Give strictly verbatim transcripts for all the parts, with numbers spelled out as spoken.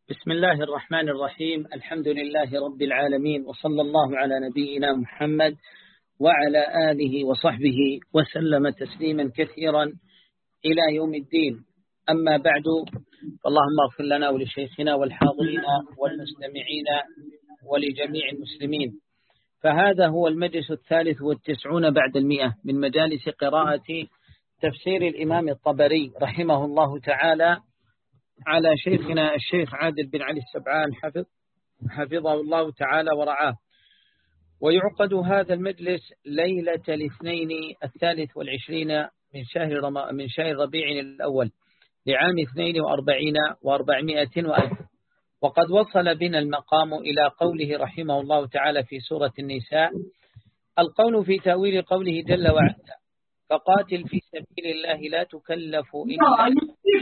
بسم الله الرحمن الرحيم. الحمد لله رب العالمين، وصلى الله على نبينا محمد وعلى آله وصحبه وسلم تسليما كثيرا إلى يوم الدين. أما بعد، فاللهم اغفر لنا ولشيخنا والحاضرين والمستمعين ولجميع المسلمين. فهذا هو المجلس الثالث والتسعون بعد المئة من مجالس قراءة تفسير الإمام الطبري رحمه الله تعالى على شيخنا الشيخ عادل بن علي السبعان حفظ حفظه الله تعالى ورعاه. ويعقد هذا المجلس ليلة الاثنين الثالث والعشرين من شهر رم... من شهر ربيع الأول لعام اثنين وأربعين وأربعمائة وألف. وقد وصل بنا المقام إلى قوله رحمه الله تعالى في سورة النساء: القول في تأويل قوله جل وعلا: فقاتل في سبيل الله لا تكلف إلا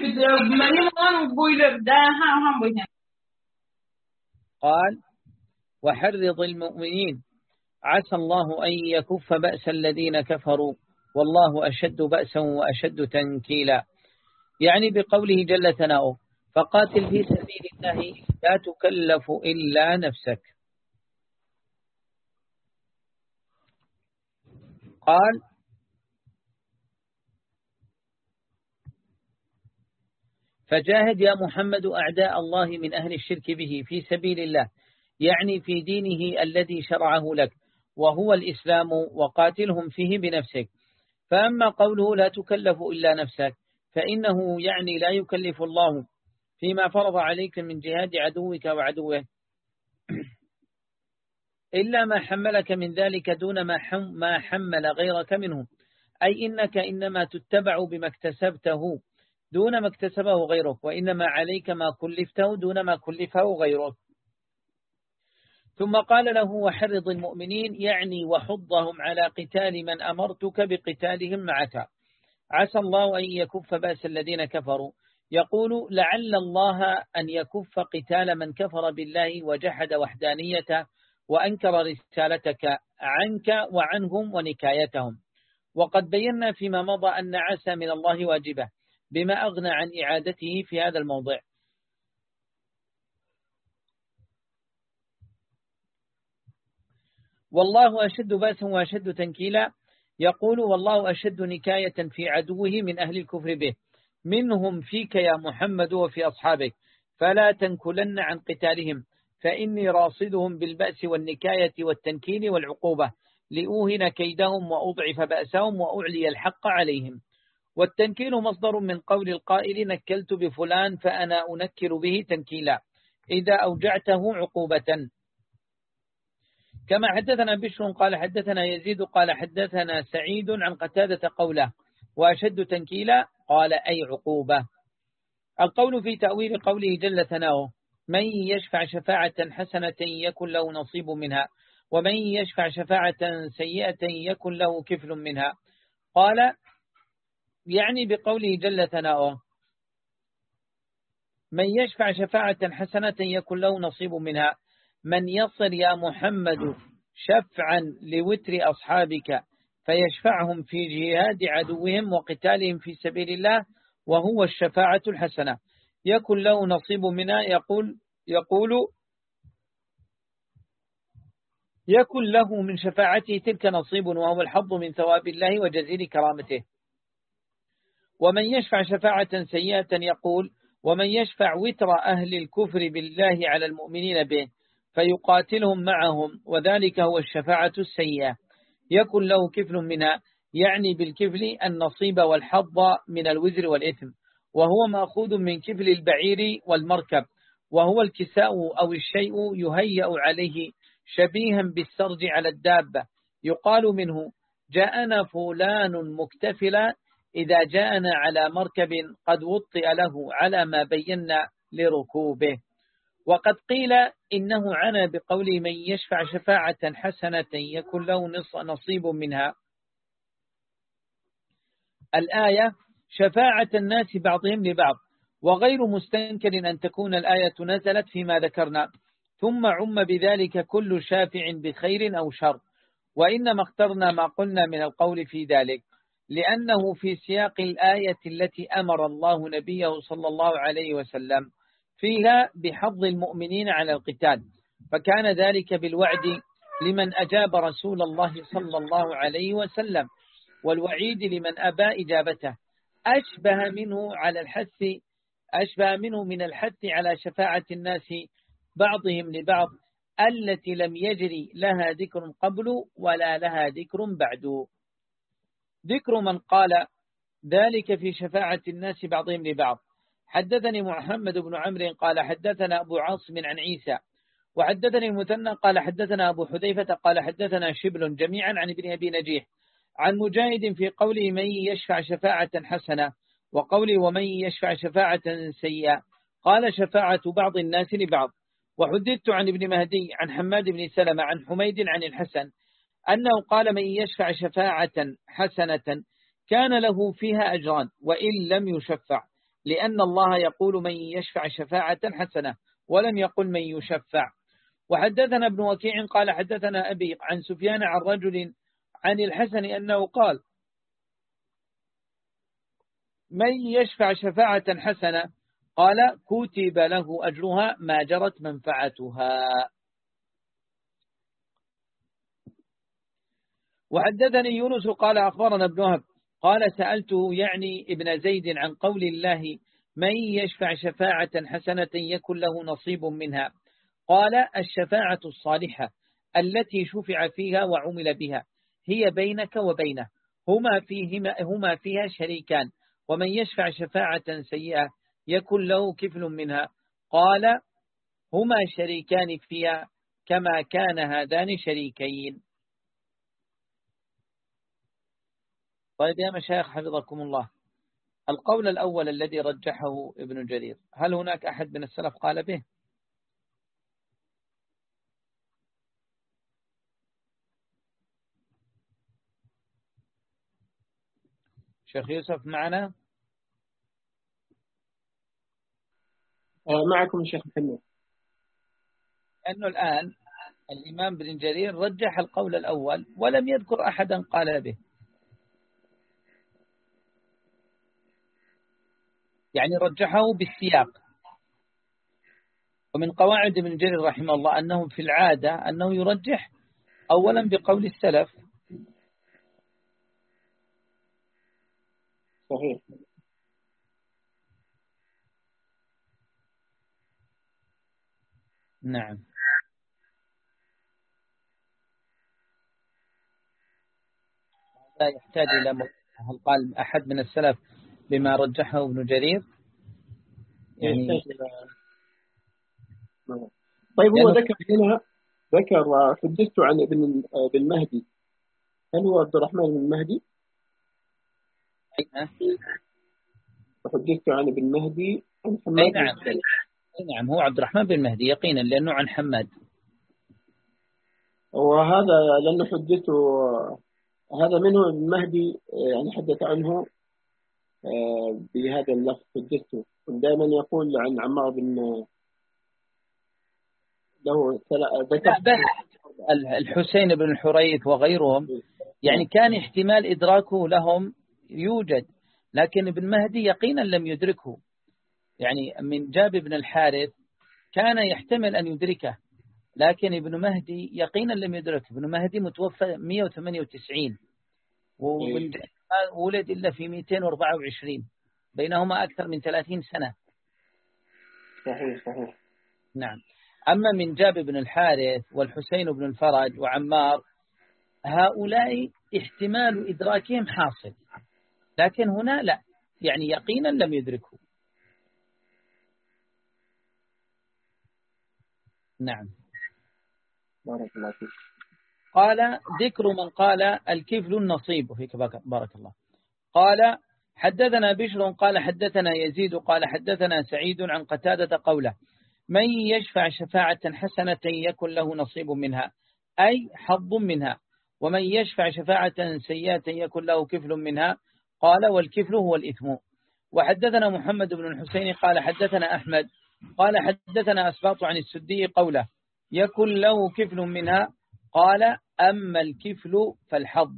قال وحرض المؤمنين عسى الله أن يكف بأس الذين كفروا والله أشد بأسا وأشد تنكيلا. يعني بقوله جل ثناؤه: فقاتل في سبيل الله لا تكلف إلا نفسك. قال: فجاهد يا محمد أعداء الله من أهل الشرك به في سبيل الله، يعني في دينه الذي شرعه لك وهو الإسلام، وقاتلهم فيه بنفسك. فأما قوله لا تكلف إلا نفسك فإنه يعني لا يكلف الله فيما فرض عليك من جهاد عدوك وعدوه إلا ما حملك من ذلك دون ما حمل غيرك منه، أي إنك إنما تتبع بما اكتسبته دون ما اكتسبه غيرك، وإنما عليك ما كلفته دون ما كلفه غيرك. ثم قال له: وحرض المؤمنين، يعني وحضهم على قتال من أمرتك بقتالهم معك. عسى الله أن يكف بأس الذين كفروا، يقول لعل الله أن يكف قتال من كفر بالله وجحد وحدانيته وأنكر رسالتك عنك وعنهم ونكايتهم. وقد بينا فيما مضى أن عسى من الله واجبة بما أغنى عن إعادته في هذا الموضع. والله أشد بأسا وأشد تنكيلا، يقول والله أشد نكاية في عدوه من أهل الكفر به، منهم فيك يا محمد وفي أصحابك، فلا تنكلن عن قتالهم، فإني راصدهم بالبأس والنكاية والتنكيل والعقوبة لأوهن كيدهم وأضعف بأسهم وأعلي الحق عليهم. والتنكيل مصدر من قول القائل نكلت بفلان فأنا أنكل به تنكيلا إذا أوجعته عقوبة. كما حدثنا بشر قال حدثنا يزيد قال حدثنا سعيد عن قتادة قوله وأشد تنكيلا قال أي عقوبة. القول في تأويل قوله جل ثناؤه: من يشفع شفاعة حسنة يكن له نصيب منها ومن يشفع شفاعة سيئة يكن له كفل منها. قال يعني بقوله جل ثناؤه: من يشفع شفاعة حسنة يكن له نصيب منها، من يصل يا محمد شفعا لوتر أصحابك فيشفعهم في جهاد عدوهم وقتالهم في سبيل الله وهو الشفاعة الحسنة يكن له نصيب منها. يقول يقول يكن له من شفاعته تلك نصيب وهو الحظ من ثواب الله وجزيل كرامته. ومن يشفع شفاعة سيئة يقول ومن يشفع وتر أهل الكفر بالله على المؤمنين به فيقاتلهم معهم وذلك هو الشفاعة السيئة يكن له كفل منها، يعني بالكفل النصيب والحظ من الوزر والإثم، وهو مأخوذ من كفل البعير والمركب، وهو الكساء أو الشيء يهيأ عليه شبيها بالسرج على الدابة. يقال منه جاءنا فلان مكتفلا إذا جاءنا على مركب قد وطئ له على ما بينا لركوبه. وقد قيل إنه عنا بقوله من يشفع شفاعة حسنة يكن له نصيب منها. الآية شفاعة الناس بعضهم لبعض، وغير مستنكر أن تكون الآية نزلت فيما ذكرنا ثم عم بذلك كل شافع بخير أو شر، وإنما اخترنا ما قلنا من القول في ذلك لأنه في سياق الآية التي أمر الله نبيه صلى الله عليه وسلم فيها بحض المؤمنين على القتال، فكان ذلك بالوعد لمن أجاب رسول الله صلى الله عليه وسلم، والوعيد لمن أبى إجابته. أشبه منه على الحث أشبه منه من الحث على شفاعة الناس بعضهم لبعض التي لم يجري لها ذكر قبل ولا لها ذكر بعد. ذكر من قال ذلك في شفاعة الناس بعضهم لبعض. حدثني محمد بن عمرو قال حدثنا أبو عاصم عن عيسى، وحدثني المثنى قال حدثنا أبو حذيفة قال حدثنا شبل جميعا عن ابن أبي نجيح عن مجاهد في قوله من يشفع شفاعة حسنة، وقوله ومن يشفع شفاعة سيئة، قال شفاعة بعض الناس لبعض. وحدثت عن ابن مهدي عن حماد بن سلمة عن حميد عن الحسن أنه قال من يشفع شفاعة حسنة كان له فيها أجران وإن لم يشفع، لأن الله يقول من يشفع شفاعة حسنة ولم يقل من يشفع. وحدثنا ابن وكيع قال حدثنا أبي عن سفيان عن رجل عن الحسن أنه قال من يشفع شفاعة حسنة قال كتب له أجرها ما جرت منفعتها. وحدثني يونس قال أخبرنا ابن وهب قال سألته يعني ابن زيد عن قول الله من يشفع شفاعة حسنة يكن له نصيب منها، قال الشفاعة الصالحة التي شفع فيها وعمل بها هي بينك وبينه، هما فيهما هما فيها شريكان، ومن يشفع شفاعة سيئة يكن له كفل منها، قال هما شريكان فيها كما كان هذان شريكين. طيب يا مشايخ حفظكم الله، القول الأول الذي رجحه ابن جرير هل هناك أحد من السلف قال به؟ شيخ يوسف معنا؟ معكم الشيخ محمد. أنه الآن الإمام ابن جرير رجح القول الأول ولم يذكر أحدا قال به، يعني رجحه بالسياق. ومن قواعد ابن جرير رحمه الله أنه في العادة أنه يرجح أولا بقول السلف. صحيح. نعم. لا يحتاج إلى م... هل قال أحد من السلف بما رجحه ابن جرير؟ يعني طيب هو ذكر هنا ذكر حدثت عن ابن بن مهدي، هل هو عبد الرحمن بن مهدي؟ أين؟ وحدثت عن ابن مهدي عن حماد. أي نعم. أي نعم هو عبد الرحمن بن مهدي يقينا لأنه عن حماد. وهذا لأنه حدثته هذا منه ابن مهدي يعني حدث عنه بهذا اللفظ حدثته، ودائما يقول عن عمار بن له ذكر الحسين بن الحريث وغيرهم، يعني كان احتمال إدراكه لهم يوجد، لكن ابن مهدي يقينا لم يدركه. يعني من جاب بن الحارث كان يحتمل أن يدركه، لكن ابن مهدي يقينا لم يدركه. ابن مهدي متوفى مئة وثمانية وتسعين وولد إلا في مئتين وأربعة وعشرين، بينهما أكثر من ثلاثين سنة. صحيح صحيح. نعم. أما من جاب بن الحارث والحسين بن الفرج وعمار هؤلاء احتمال إدراكهم حاصل، لكن هنا لا، يعني يقينا لم يدركه. نعم. بارك الله فيك. قال ذكر من قال الكفل النصيب فيك بارك الله. قال حدثنا بشر قال حدثنا يزيد قال حدثنا سعيد عن قتادة قوله من يشفع شفاعة حسنة يكن له نصيب منها، أي حظ منها، ومن يشفع شفاعة سيئة يكن له كفل منها، قال والكفل هو الإثم. وحدثنا محمد بن الحسين قال حدثنا أحمد قال حدثنا أسباط عن السدي قوله يكن له كفل منها، قال أما الكفل فالحظ.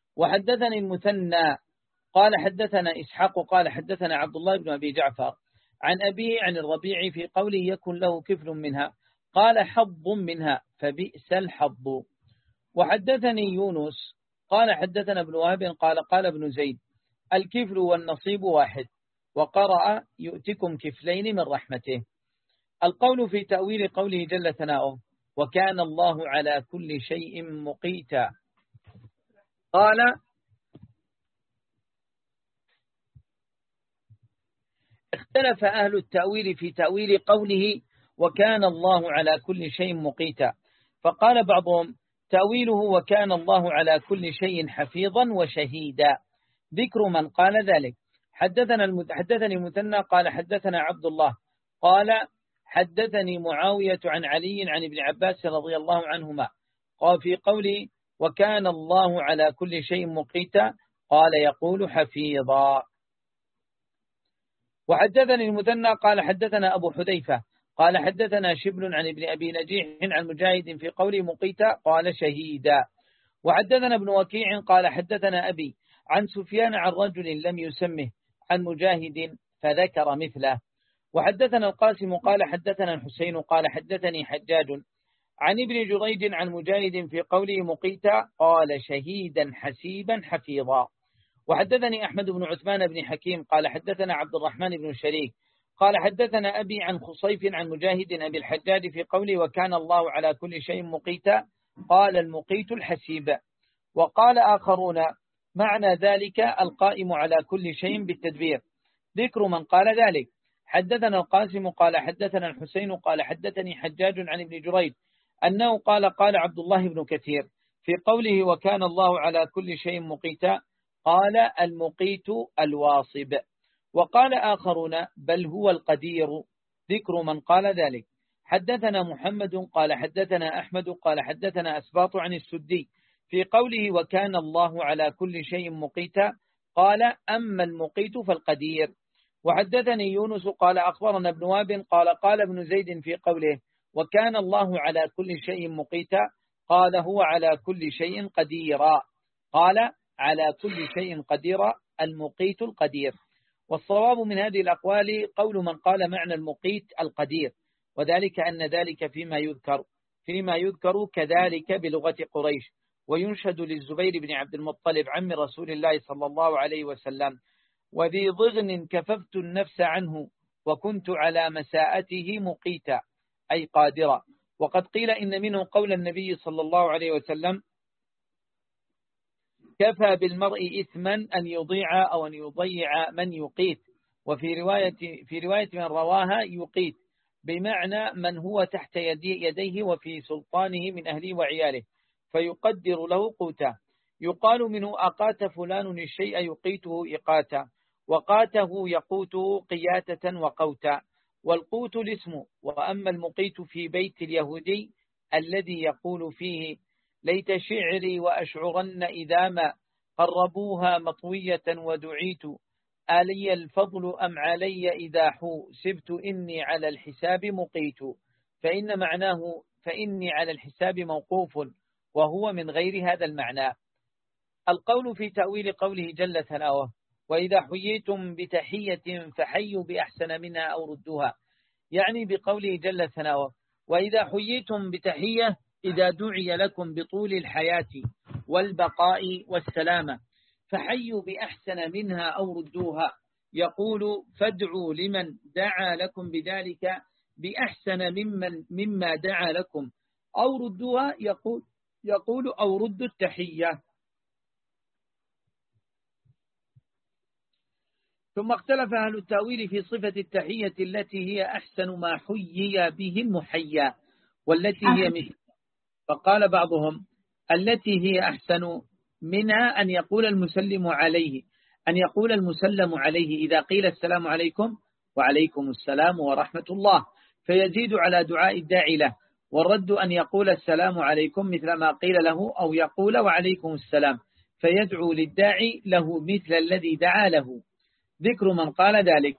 وحدثني المثنى قال حدثنا إسحاق قال حدثنا عبد الله بن أبي جعفر عن أبيه عن الربيع في قوله يكن له كفل منها قال حظ منها فبئس الحظ. وحدثني يونس قال حدثنا ابن وهب قال قال ابن زيد الكفل والنصيب واحد وقرأ يؤتكم كفلين من رحمته. القول في تأويل قوله جل ثناؤه وكان الله على كل شيء مقيتا. قال اختلف أهل التأويل في تأويل قوله وكان الله على كل شيء مقيتا، فقال بعضهم تأويله وكان الله على كل شيء حفيظا وشهيدا. ذكر من قال ذلك حدثنا حدثني المثنى قال حدثنا عبد الله قال حدثني معاوية عن علي عن ابن عباس رضي الله عنهما قال في قوله وكان الله على كل شيء مقيتا قال يقول حفيظا. وحدثني المثنى قال حدثنا أبو حذيفة قال حدثنا شبل عن ابن أبي نجيح عن مجاهد في قوله مقيتا قال شهيدا. وحدثنا ابن وكيع قال حدثنا أبي عن سفيان عن رجل لم يسمه عن مجاهد فذكر مثله. وحدثنا القاسم قال حدثنا الحسين قال حدثني حجاج عن ابن جريج عن مجاهد في قوله مقيتا قال شهيدا حسيبا حفيظا. وحدثني أحمد بن عثمان بن حكيم قال حدثنا عبد الرحمن بن شريك قال حدثنا أبي عن خصيف عن مجاهد أبي الحجاج في قوله وكان الله على كل شيء مقيتا قال المقيت الحسيب. وقال آخرون معنى ذلك القائم على كل شيء بالتدبير. ذكر من قال ذلك حدثنا القاسم قال حدثنا الحسين قال حدثني حجاج عن ابن جريج أنه قال قال عبد الله بن كثير في قوله وكان الله على كل شيء مقيتا قال المقيت الواصب. وقال آخرون بل هو القدير. ذكر من قال ذلك حدثنا محمد قال حدثنا أحمد قال حدثنا أسباط عن السدي في قوله وكان الله على كل شيء مقيتا قال أما المقيت فالقدير. وحدثني يونس قال أخبرنا ابن وهب قال قال ابن زيد في قوله وكان الله على كل شيء مقيتا قال هو على كل شيء قديرا قال على كل شيء قديرا المقيت القدير. والصواب من هذه الأقوال قول من قال معنى المقيت القدير، وذلك أن ذلك فيما يذكر فيما يذكر كذلك بلغة قريش. وينشد للزبير بن عبد المطلب عم رسول الله صلى الله عليه وسلم وذي ضغن كففت النفس عنه وكنت على مساءته مقيتا أي قادرا. وقد قيل إن منه قول النبي صلى الله عليه وسلم كفى بالمرء إثما أن يضيع أو أن يضيع من يقيت. وفي رواية في رواية من رواها يقيت بمعنى من هو تحت يدي يديه وفي سلطانه من أهله وعياله فيقدر له قوتا. يقال منه أقات فلان الشيء يقيته إقاتا وقاته يقوته قياتة وقوتا. والقوت الاسم. وأما المقيت في بيت اليهودي الذي يقول فيه ليت شعري وأشعرن إذا ما قربوها مطوية ودعيت آلي الفضل أم علي إذا حوسبت إني على الحساب مقيت. فإن معناه فإني على الحساب موقوف وهو من غير هذا المعنى. القول في تأويل قوله جل ثناؤه وإذا حييتم بتحية فحيوا بأحسن منها أو ردوها، يعني بقوله جل ثناؤه وإذا حييتم بتحية إذا دعي لكم بطول الحياة والبقاء والسلامة فحيوا بأحسن منها أو ردوها. يقول فادعوا لمن دعا لكم بذلك بأحسن ممن مما دعا لكم أو ردوها. يقول يقول أو ردوا التحية. ثم اختلف أهل التأويل في صفة التحية التي هي أحسن ما حيي به المحيا والتي هي مثل. فقال بعضهم التي هي أحسن منها أن يقول المسلم عليه أن يقول المسلم عليه إذا قيل السلام عليكم وعليكم السلام ورحمة الله فيزيد على دعاء الداعي له. والرد أن يقول السلام عليكم مثل ما قيل له أو يقول وعليكم السلام فيدعو للداعي له مثل الذي دعا له. ذكر من قال ذلك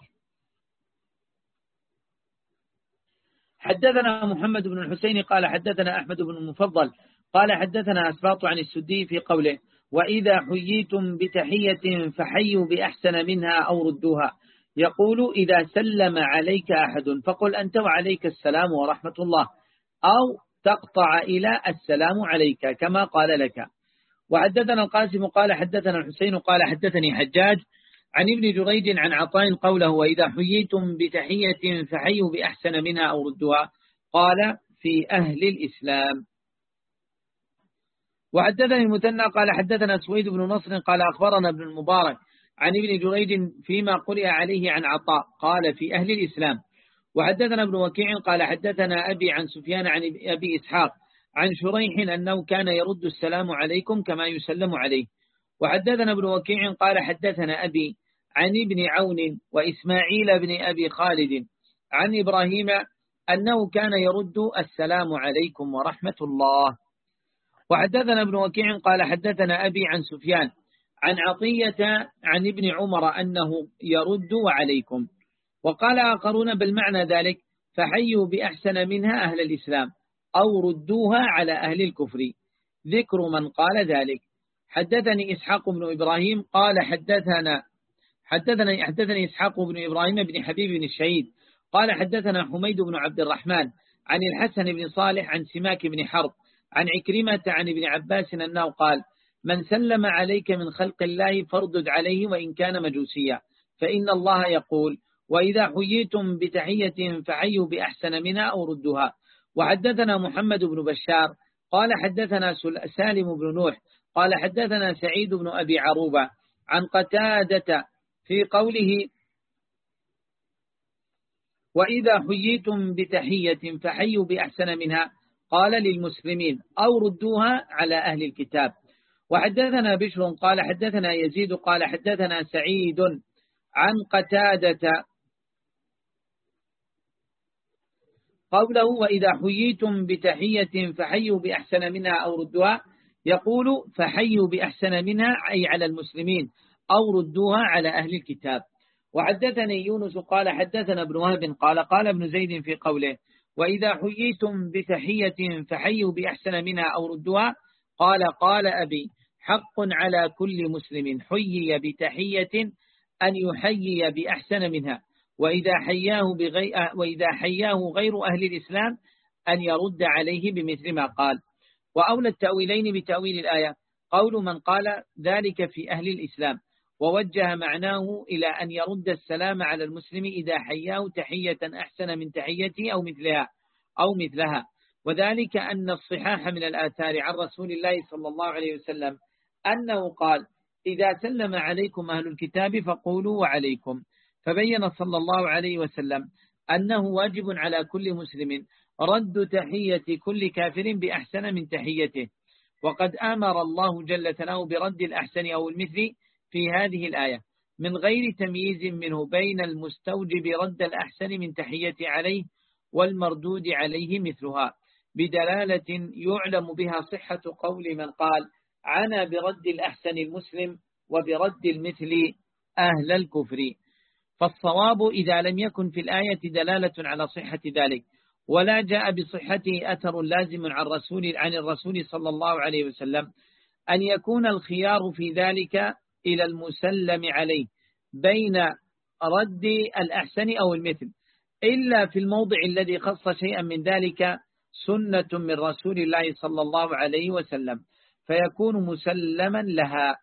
حدثنا محمد بن الحسين قال حدثنا أحمد بن المفضل قال حدثنا أسباط عن السدي في قوله: وإذا حييتم بتحية فحيوا بأحسن منها أو ردوها، يقول إذا سلم عليك أحد فقل أنت وعليك السلام ورحمة الله، أو تقطع إلى السلام عليك كما قال لك. وحدثنا القاسم قال حدثنا الحسين قال حدثني حجاج عن ابن جريج عن عطاء قوله وإذا حييتم بتحية فحيوا بأحسن منها أو ردوها، قال في أهل الإسلام. وحدثني المثنى قال حدثنا سويد بن نصر قال أخبرنا ابن المبارك عن ابن جريج فيما قرئ عليه عن عطاء قال في أهل الإسلام. وحدثنا ابن وكيع قال حدثنا أبي عن سفيان عن أبي إسحاق عن شريح أنه كان يرد السلام عليكم كما يسلم عليه. وحدثنا ابن وكيع قال حدثنا أبي عن ابن عون وإسماعيل بن أبي خالد عن إبراهيم أنه كان يرد السلام عليكم ورحمة الله. وحدثنا ابن وكيع قال حدثنا أبي عن سفيان عن عطية عن ابن عمر أنه يرد وعليكم. وقال آخرون بالمعنى ذلك فحيوا بأحسن منها أهل الإسلام أو ردوها على أهل الكفر، ذكر من قال ذلك. حدثني إسحاق بن إبراهيم قال حدثنا حدثنا حدثني إسحاق بن إبراهيم بن حبيب بن الشهيد قال حدثنا حميد بن عبد الرحمن عن الحسن بن صالح عن سماك بن حرب عن عكرمة عن ابن عباس أنه قال من سلم عليك من خلق الله فاردد عليه وإن كان مجوسيا، فإن الله يقول وإذا حييتم بتحية فحيوا بأحسن منها أو ردوها. وحدثنا محمد بن بشار قال حدثنا سالم بن نوح قال حدثنا سعيد بن أبي عروبة عن قتادة في قوله وإذا حييتم بتحية فحيوا بأحسن منها قال للمسلمين أو ردوها على أهل الكتاب. وحدثنا بشر قال حدثنا يزيد قال حدثنا سعيد عن قتادة قوله وإذا حييتم بتحية فحيوا بأحسن منها أو ردوها، يقول فحيوا بأحسن منها أي على المسلمين أو ردوها على أهل الكتاب. وحدثني يونس قال حدثنا ابن وهب قال قال ابن زيد في قوله وإذا حييتم بتحية فحيوا بأحسن منها أو ردوها، قال قال أبي حق على كل مسلم حيي بتحية أن يحيي بأحسن منها، وإذا حياه, بغي... وإذا حياه غير أهل الإسلام أن يرد عليه بمثل ما قال. وأولى التأويلين بتأويل الآية قول من قال ذلك في أهل الإسلام ووجه معناه إلى أن يرد السلام على المسلم إذا حياه تحية أحسن من تحيته أو مثلها أو مثلها، وذلك أن الصحاح من الآثار عن رسول الله صلى الله عليه وسلم أنه قال إذا سلم عليكم أهل الكتاب فقولوا وعليكم، فبين صلى الله عليه وسلم أنه واجب على كل مسلم رد تحية كل كافر بأحسن من تحيته. وقد أمر الله جل ثناؤه برد الأحسن أو المثل في هذه الآية من غير تمييز منه بين المستوجب رد الأحسن من تحية عليه والمردود عليه مثلها، بدلالة يعلم بها صحة قول من قال عنا برد الأحسن المسلم وبرد المثل أهل الكفر. فالصواب إذا لم يكن في الآية دلالة على صحة ذلك ولا جاء بصحته أثر لازم عن الرسول عن الرسول صلى الله عليه وسلم، أن يكون الخيار في ذلك إلى المسلم عليه بين رد الأحسن أو المثل، إلا في الموضع الذي خص شيئا من ذلك سنة من رسول الله صلى الله عليه وسلم فيكون مسلما لها.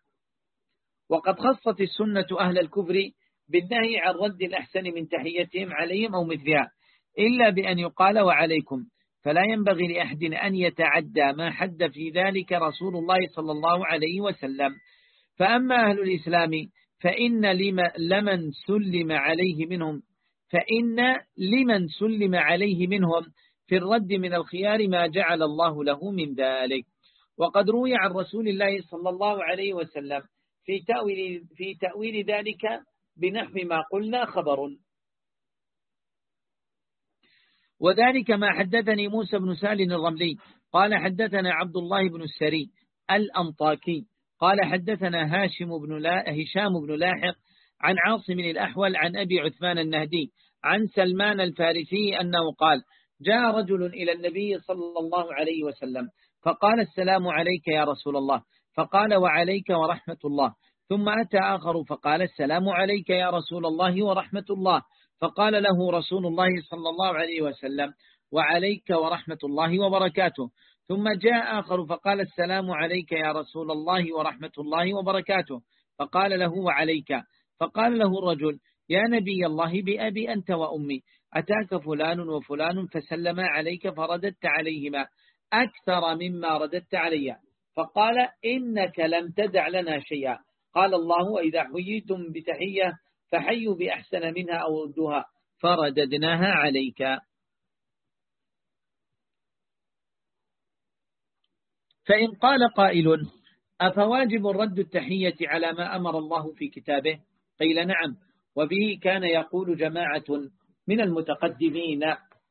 وقد خصت السنة أهل الكفر بالنهي عن رد الأحسن من تحيتهم عليهم أو مثلها إلا بأن يقال وعليكم، فلا ينبغي لأحد أن يتعدى ما حد في ذلك رسول الله صلى الله عليه وسلم. فأما أهل الإسلام فإن لمن سلم عليه منهم فإن لمن سلم عليه منهم في الرد من الخيار ما جعل الله له من ذلك. وقد روي عن رسول الله صلى الله عليه وسلم في تأويل, في تأويل ذلك بنحو ما قلنا خبر. وذلك ما حدثني موسى بن سالم الرملي قال حدثنا عبد الله بن السري الأنطاكي قال حدثنا هاشم بن لا هشام بن لاحق عن عاصم الأحول عن أبي عثمان النهدي عن سلمان الفارسي أنه قال جاء رجل إلى النبي صلى الله عليه وسلم فقال السلام عليك يا رسول الله، فقال وعليك ورحمة الله، ثم أتى آخر فقال السلام عليك يا رسول الله ورحمة الله، فقال له رسول الله صلى الله عليه وسلم وعليك ورحمة الله وبركاته. ثم جاء آخر فقال السلام عليك يا رسول الله ورحمة الله وبركاته، فقال له وعليك. فقال له الرجل يا نبي الله بأبي أنت وأمي، أتاك فلان وفلان فسلما عليك فرددت عليهما أكثر مما رددت علي، فقال إنك لم تدع لنا شيئا. قال الله وإذا حييتم بتحية فحيوا بأحسن منها أو ردوها فرددناها عليك. فإن قال قائل أفواجب رد التحية على ما أمر الله في كتابه؟ قيل نعم، وبه كان يقول جماعة من المتقدمين.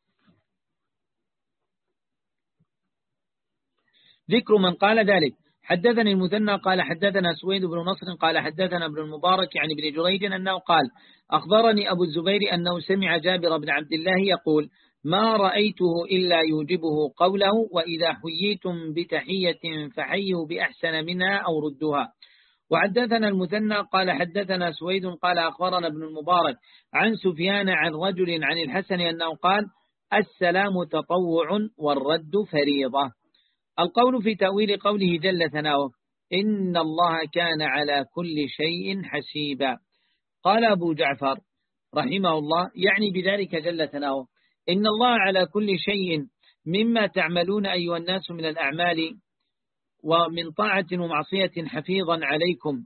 ذكر من قال ذلك: حدثني المثنى قال حدثنا سويد بن نصر قال حدثنا ابن المبارك عن ابن جريج أنه قال أخبرني أبو الزبير أنه سمع جابر بن عبد الله يقول ما رأيته إلا يوجبه قوله وإذا حييتم بتحية فحيوا بأحسن منها أو ردوها. وحدثنا المثنى قال حدثنا سويد قال أخبرنا ابن المبارك عن سفيان عن رجل عن الحسن أنه قال السلام تطوع والرد فريضة. القول في تأويل قوله جل ثناؤه إن الله كان على كل شيء حسيبا. قال أبو جعفر رحمه الله يعني بذلك جل ثناؤه إن الله على كل شيء مما تعملون أيها الناس من الأعمال ومن طاعة ومعصية حفيظا عليكم.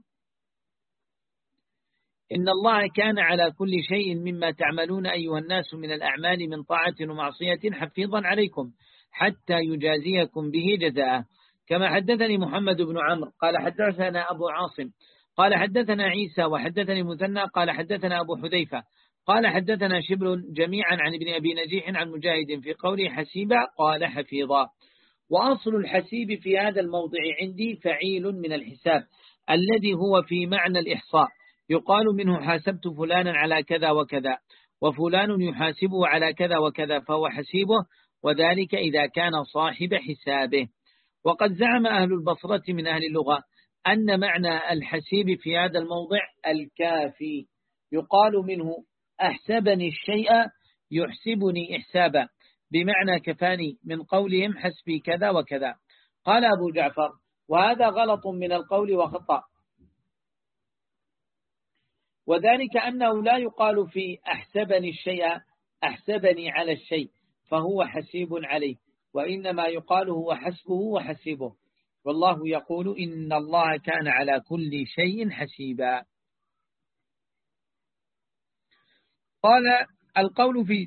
إن الله كان على كل شيء مما تعملون أيها الناس من الأعمال من طاعة ومعصية حفيظا عليكم حتى يجازيكم به جزاء. كما حدثني محمد بن عمرو قال حدثنا أبو عاصم قال حدثنا عيسى وحدثني مثنى قال حدثنا أبو حذيفة قال حدثنا شبل جميعا عن ابن أبي نجيح عن مجاهد في قوله حسيبا قال حفيظا. وأصل الحسيب في هذا الموضع عندي فعيل من الحساب الذي هو في معنى الإحصاء، يقال منه حاسبت فلانا على كذا وكذا وفلان يحاسبه على كذا وكذا فهو حسيبه، وذلك إذا كان صاحب حسابه. وقد زعم أهل البصرة من أهل اللغة أن معنى الحسيب في هذا الموضع الكافي، يقال منه أحسبني الشيء يحسبني إحسابا، بمعنى كفاني من قولهم حسبي كذا وكذا. قال أبو جعفر وهذا غلط من القول وخطأ، وذلك أنه لا يقال في أحسبني الشيء أحسبني على الشيء فهو حسيب عليه، وإنما يقال هو حسبه وحسيبه، والله يقول إن الله كان على كل شيء حسيبا. قال القول في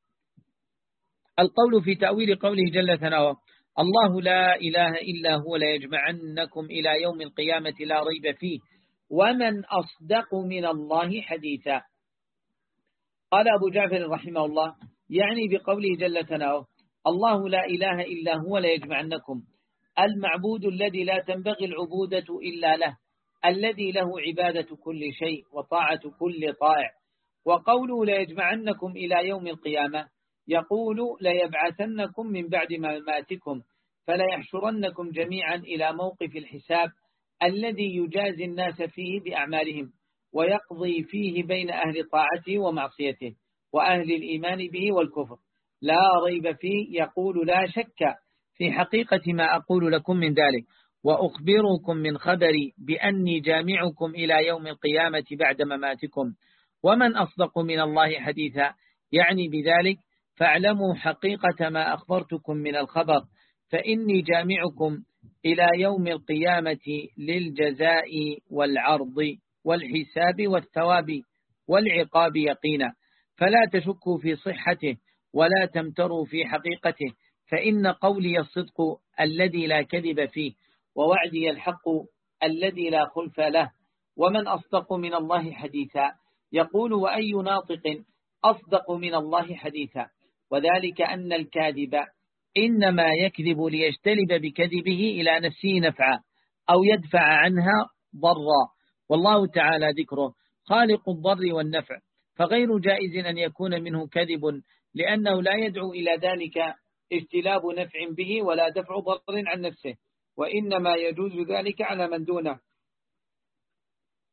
القول في تأويل قوله جل ثناؤه الله لا إله إلا هو ليجمعنكم إلى يوم القيامة لا ريب فيه ومن أصدق من الله حديثا. قال أبو جعفر رحمه الله يعني بقوله جل ثناؤه الله لا إله إلا هو ليجمعنكم، المعبود الذي لا تنبغي العبودة إلا له، الذي له عبادة كل شيء وطاعة كل طائع. وقوله ليجمعنكم إلى يوم القيامة يقول ليبعثنكم من بعد مماتكم فليحشرنكم جميعا إلى موقف الحساب الذي يجازي الناس فيه بأعمالهم ويقضي فيه بين أهل طاعته ومعصيته وأهل الإيمان به والكفر لا ريب فيه. يقول لا شك في حقيقة ما أقول لكم من ذلك، وأخبركم من خبري بأني جامعكم إلى يوم القيامة بعد مماتكم، ومن أصدق من الله حديثا يعني بذلك فاعلموا حقيقة ما أخبرتكم من الخبر، فإني جامعكم إلى يوم القيامة للجزاء والعرض والحساب والثواب والعقاب يقينا، فلا تشكوا في صحته ولا تمتروا في حقيقته، فإن قولي الصدق الذي لا كذب فيه ووعدي الحق الذي لا خلف له. ومن أصدق من الله حديثا يقول وأي ناطق أصدق من الله حديثا، وذلك أن الكاذب إنما يكذب ليجتلب بكذبه إلى نفسه نفعا أو يدفع عنها ضرا، والله تعالى ذكره خالق الضر والنفع، فغير جائز أن يكون منه كذب لأنه لا يدعو إلى ذلك اجتلاب نفع به ولا دفع ضر عن نفسه، وإنما يجوز ذلك على من دونه.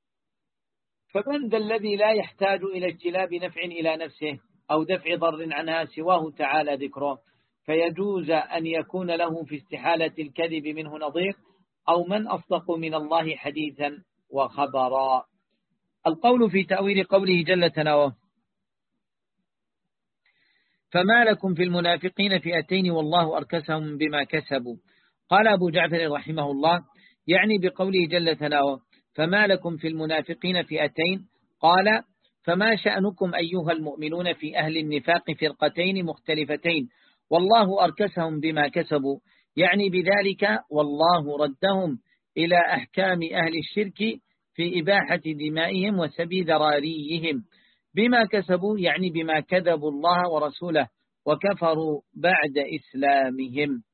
فمن ذا الذي لا يحتاج إلى اجتلاب نفع إلى نفسه أو دفع ضر عنها سواه تعالى ذكره، فيجوز أن يكون له في استحالة الكذب منه نظير، أو من أصدق من الله حديثا وخبرا. القول في تأويل قوله جل تناوه: فما لكم في المنافقين فئتين والله أركسهم بما كسبوا. قال أبو جعفر رحمه الله: يعني بقوله جل ثناؤه فما لكم في المنافقين فئتين، قال: فما شأنكم أيها المؤمنون في أهل النفاق فرقتين مختلفتين والله أركسهم بما كسبوا، يعني بذلك والله ردهم إلى أحكام أهل الشرك في إباحة دمائهم وسبي ذراريهم بما كسبوا، يعني بما كذبوا الله ورسوله وكفروا بعد إسلامهم.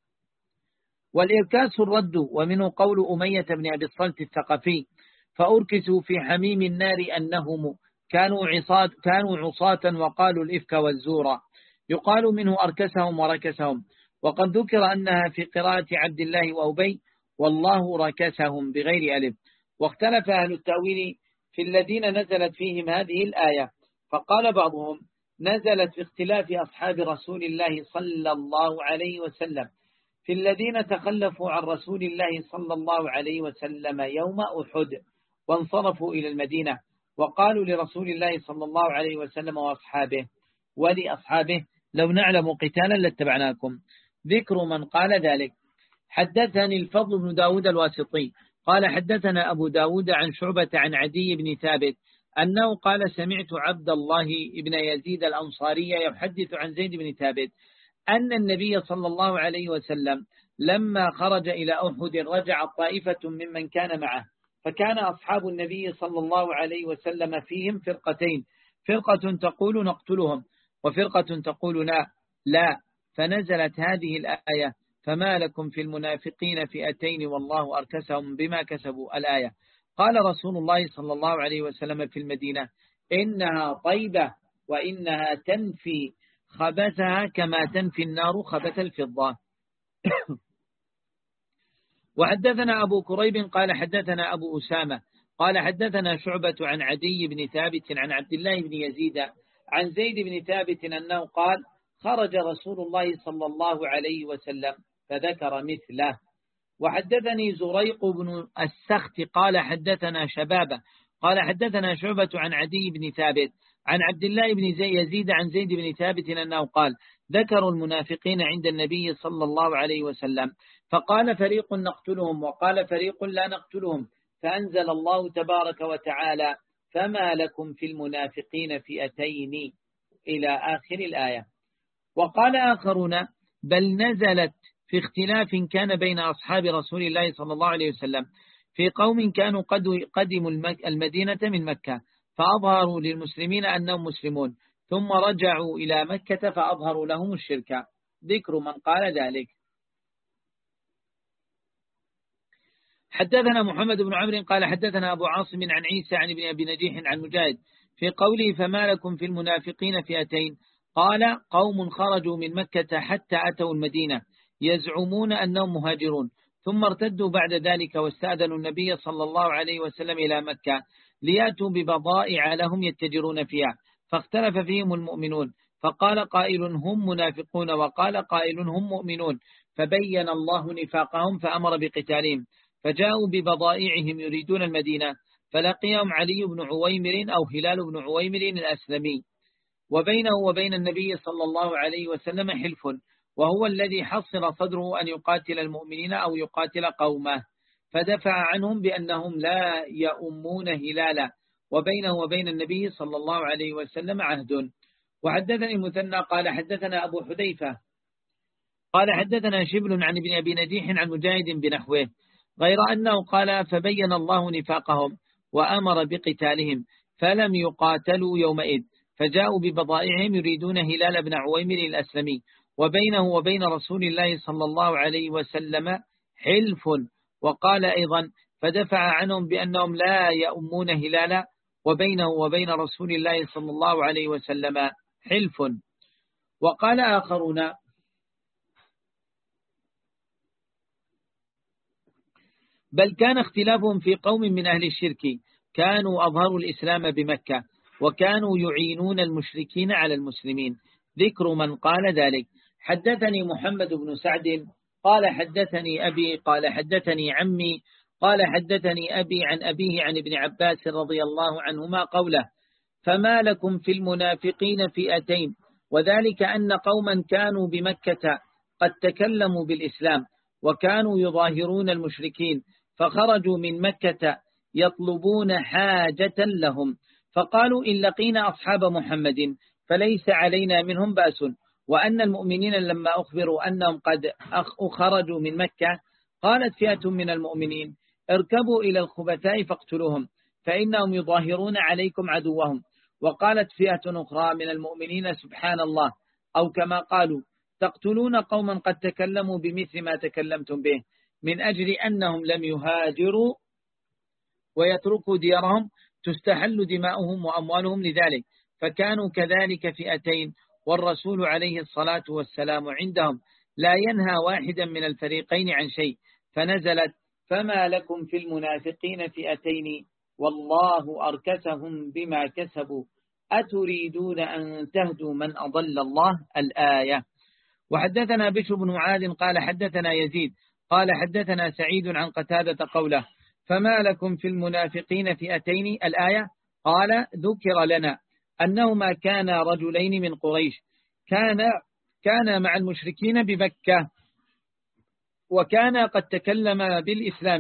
والإركاس الرد، ومنه قول أمية بن أبي الصلت الثقفي: فأركسوا في حميم النار أنهم كانوا عصاة, كانوا عصاة وقالوا الإفك والزور، يقال منه أركسهم وركسهم. وقد ذكر أنها في قراءة عبد الله وأبي والله ركسهم بغير ألف. واختلف أهل التأويل في الذين نزلت فيهم هذه الآية، فقال بعضهم: نزلت في اختلاف أصحاب رسول الله صلى الله عليه وسلم في الذين تخلفوا عن رسول الله صلى الله عليه وسلم يوم أحد وانصرفوا إلى المدينة، وقالوا لرسول الله صلى الله عليه وسلم وأصحابه ولأصحابه: لو نعلم قتالا لاتبعناكم. ذكر من قال ذلك: حدثني الفضل بن داود الواسطي قال حدثنا أبو داود عن شعبة عن عدي بن ثابت أنه قال: سمعت عبد الله بن يزيد الأنصاري يحدث عن زيد بن ثابت أن النبي صلى الله عليه وسلم لما خرج إلى أحد رجع طائفة ممن كان معه، فكان أصحاب النبي صلى الله عليه وسلم فيهم فرقتين، فرقة تقول نقتلهم وفرقة تقول لا لا فنزلت هذه الآية: فما لكم في المنافقين فئتين والله أركسهم بما كسبوا الآية. قال رسول الله صلى الله عليه وسلم في المدينة: إنها طيبة وإنها تنفي خبثها كما تنفي النار خبث الفضة. وحدثنا أبو كريب قال حدثنا أبو أسامة قال حدثنا شعبة عن عدي بن ثابت عن عبد الله بن يزيد عن زيد بن ثابت أنه قال: خرج رسول الله صلى الله عليه وسلم، فذكر مثله. وحدثني زريق بن السخت قال حدثنا شبابة قال حدثنا شعبة عن عدي بن ثابت عن عبد الله بن يزيد عن زيد بن ثابت أنه قال: ذكروا المنافقين عند النبي صلى الله عليه وسلم، فقال فريق نقتلهم وقال فريق لا نقتلهم، فأنزل الله تبارك وتعالى: فما لكم في المنافقين فئتين إلى آخر الآية. وقال آخرون: بل نزلت في اختلاف كان بين أصحاب رسول الله صلى الله عليه وسلم في قوم كانوا قد قدموا المدينة من مكة فأظهروا للمسلمين أنهم مسلمون، ثم رجعوا إلى مكة فأظهروا لهم الشرك. ذكر من قال ذلك. حدثنا محمد بن عمرو قال حدثنا أبو عاصم عن عيسى عن ابن أبي نجيح عن مجاهد في قوله: فما لكم في المنافقين فئتين، قال: قوم خرجوا من مكة حتى أتوا المدينة يزعمون أنهم مهاجرون، ثم ارتدوا بعد ذلك واستأذنوا النبي صلى الله عليه وسلم إلى مكة ليأتوا ببضائع لهم يتجرون فيها، فاختلف فيهم المؤمنون، فقال قائل: هم منافقون، وقال قائل: هم مؤمنون، فبين الله نفاقهم فأمر بقتالهم، فجاءوا ببضائعهم يريدون المدينة، فلقيهم علي بن عويمر أو هلال بن عويمر الأسلمي، وبينه وبين النبي صلى الله عليه وسلم حلف، وهو الذي حصر صدره أن يقاتل المؤمنين أو يقاتل قومه، فدفع عنهم بأنهم لا يؤمون هلالا، وبينه وبين النبي صلى الله عليه وسلم عهد. وحدثني المثنى قال حدثنا أبو حذيفة قال حدثنا شبل عن ابن أبي نجيح عن مجاهد بنحوه، غير أنه قال: فبين الله نفاقهم وأمر بقتالهم فلم يقاتلوا يومئذ، فجاءوا ببضائعهم يريدون هلال بن عويمر الأسلمي، وبينه وبين رسول الله صلى الله عليه وسلم حلف. وقال أيضا: فدفع عنهم بأنهم لا يؤمون هلالا، وبينه وبين رسول الله صلى الله عليه وسلم حلف. وقال آخرون: بل كان اختلافهم في قوم من أهل الشرك كانوا أظهروا الإسلام بمكة وكانوا يعينون المشركين على المسلمين. ذكر من قال ذلك. حدثني محمد بن سعد قال حدثني أبي قال حدثني عمي قال حدثني أبي عن أبيه عن ابن عباس رضي الله عنهما قوله: فما لكم في المنافقين فئتين، وذلك أن قوما كانوا بمكة قد تكلموا بالإسلام وكانوا يظاهرون المشركين، فخرجوا من مكة يطلبون حاجة لهم، فقالوا إن لقينا أصحاب محمد فليس علينا منهم بأس، وأن المؤمنين لما أخبروا أنهم قد خرجوا من مكة قالت فئة من المؤمنين: اركبوا إلى الخبثاء فاقتلوهم فإنهم يظاهرون عليكم عدوهم. وقالت فئة أخرى من المؤمنين: سبحان الله، أو كما قالوا: تقتلون قوما قد تكلموا بمثل ما تكلمتم به، من أجل أنهم لم يهاجروا ويتركوا ديارهم تستحل دماؤهم وأموالهم لذلك، فكانوا كذلك فئتين، والرسول عليه الصلاة والسلام عندهم لا ينهى واحدا من الفريقين عن شيء، فنزلت: فما لكم في المنافقين فئتين والله أركسهم بما كسبوا أتريدون أن تهدوا من أضل الله الآية. وحدثنا بشر بن معاذ قال حدثنا يزيد قال حدثنا سعيد عن قتادة قوله: فما لكم في المنافقين فئتين الآية. قال: ذكر لنا أنهما كان رجلين من قريش كان كان مع المشركين بمكة وكان قد تكلم بالإسلام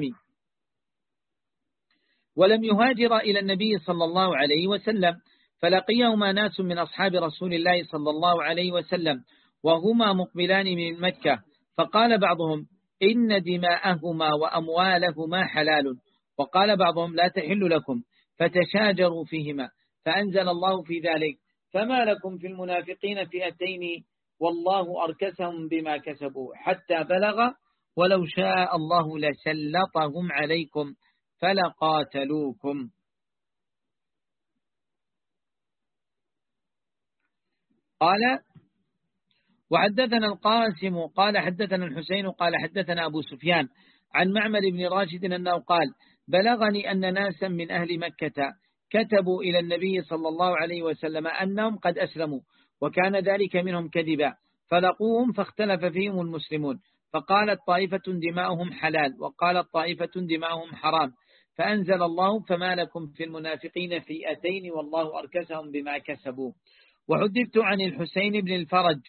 ولم يهاجر إلى النبي صلى الله عليه وسلم، فلقيهما ناس من أصحاب رسول الله صلى الله عليه وسلم وهما مقبلان من مكة، فقال بعضهم: إن دماءهما وأموالهما حلال، وقال بعضهم: لا تحل لكم، فتشاجروا فيهما، فأنزل الله في ذلك: فما لكم في المنافقين فئتين والله أركسهم بما كسبوا، حتى بلغ: ولو شاء الله لسلطهم عليكم فلقاتلوكم. قال: وحدثنا القاسم قال حدثنا الحسين قال حدثنا أبو سفيان عن معمر بن راشد أنه قال: بلغني أن ناسا من أهل مكة كتبوا إلى النبي صلى الله عليه وسلم أنهم قد أسلموا، وكان ذلك منهم كذبا، فلقوهم فاختلف فيهم المسلمون، فقالت طائفة دماؤهم حلال، وقالت طائفة دماؤهم حرام، فأنزل الله: فما لكم في المنافقين فئتين والله أركسهم بما كسبوا. وحدثت عن الحسين بن الفرج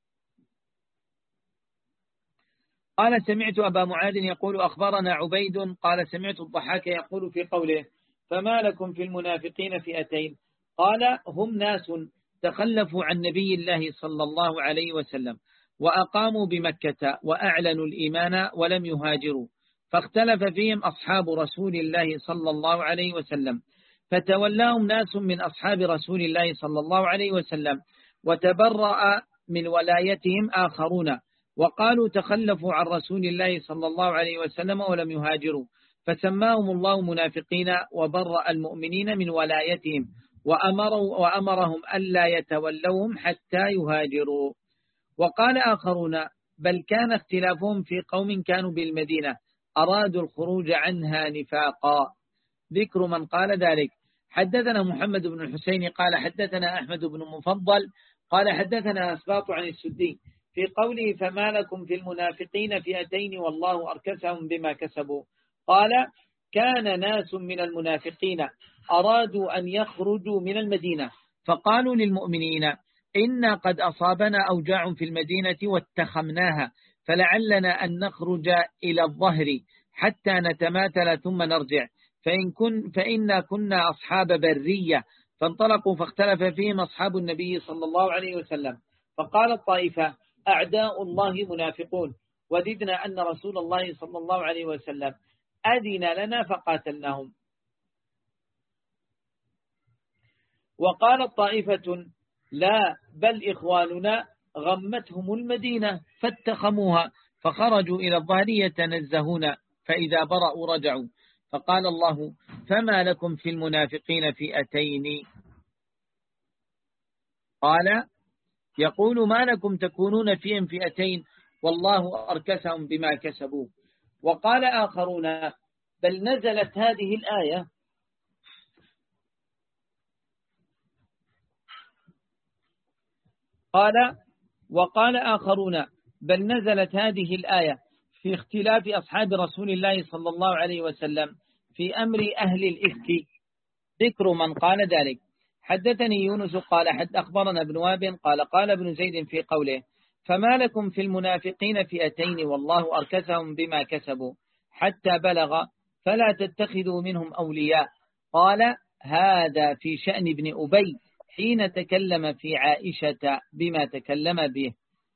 قال: سمعت أبا معاذ يقول: أخبرنا عبيد قال: سمعت الضحاك يقول في قوله: فما لكم في المنافقين فئتين، قال: هم ناس تخلفوا عن نبي الله صلى الله عليه وسلم وأقاموا بمكة وأعلنوا الإيمان ولم يهاجروا، فاختلف فيهم أصحاب رسول الله صلى الله عليه وسلم، فتولاهم ناس من أصحاب رسول الله صلى الله عليه وسلم وتبرأ من ولايتهم آخرون، وقالوا تخلفوا عن رسول الله صلى الله عليه وسلم ولم يهاجروا، فسماهم الله منافقين وبرأ المؤمنين من ولايتهم وأمروا وأمرهم ألا يتولوهم حتى يهاجروا. وقال آخرون: بل كان اختلافهم في قوم كانوا بالمدينة أرادوا الخروج عنها نفاقا. ذكر من قال ذلك. حدثنا محمد بن الحسين قال حدثنا أحمد بن مفضل قال حدثنا أسباط عن السدي في قوله: فما لكم في المنافقين فئتين والله أركسهم بما كسبوا. قال: كان ناس من المنافقين أرادوا أن يخرجوا من المدينة، فقالوا للمؤمنين: إنا قد أصابنا أوجاع في المدينة واتخمناها، فلعلنا أن نخرج إلى الظهر حتى نتماثل ثم نرجع، فإن كن فإنا كنا أصحاب برية. فانطلقوا فاختلف فيهم أصحاب النبي صلى الله عليه وسلم، فقال الطائفة: أعداء الله منافقون، وددنا أن رسول الله صلى الله عليه وسلم أذن لنا فقاتلناهم. وقال الطائفة: لا، بل إخواننا غمتهم المدينة فاتخموها، فخرجوا إلى الظهر يتنزهون، فإذا برأوا رجعوا. فقال الله: فما لكم في المنافقين فئتين. قال: يقول: ما لكم تكونون فيهم فئتين والله أركسهم بما كسبوا. وقال آخرون: بل نزلت هذه الآية قال وقال آخرون بل نزلت هذه الآية في اختلاف أصحاب رسول الله صلى الله عليه وسلم في أمر أهل الإفك. ذكر من قال ذلك. حدثني يونس قال حد أخبرنا ابن وهب قال قال ابن زيد في قوله فما لكم في المنافقين فئتين والله أركسهم بما كسبوا حتى بلغ فلا تتخذوا منهم أولياء. قال هذا في شأن ابن أبي حين تكلم في عائشة بما تكلم به.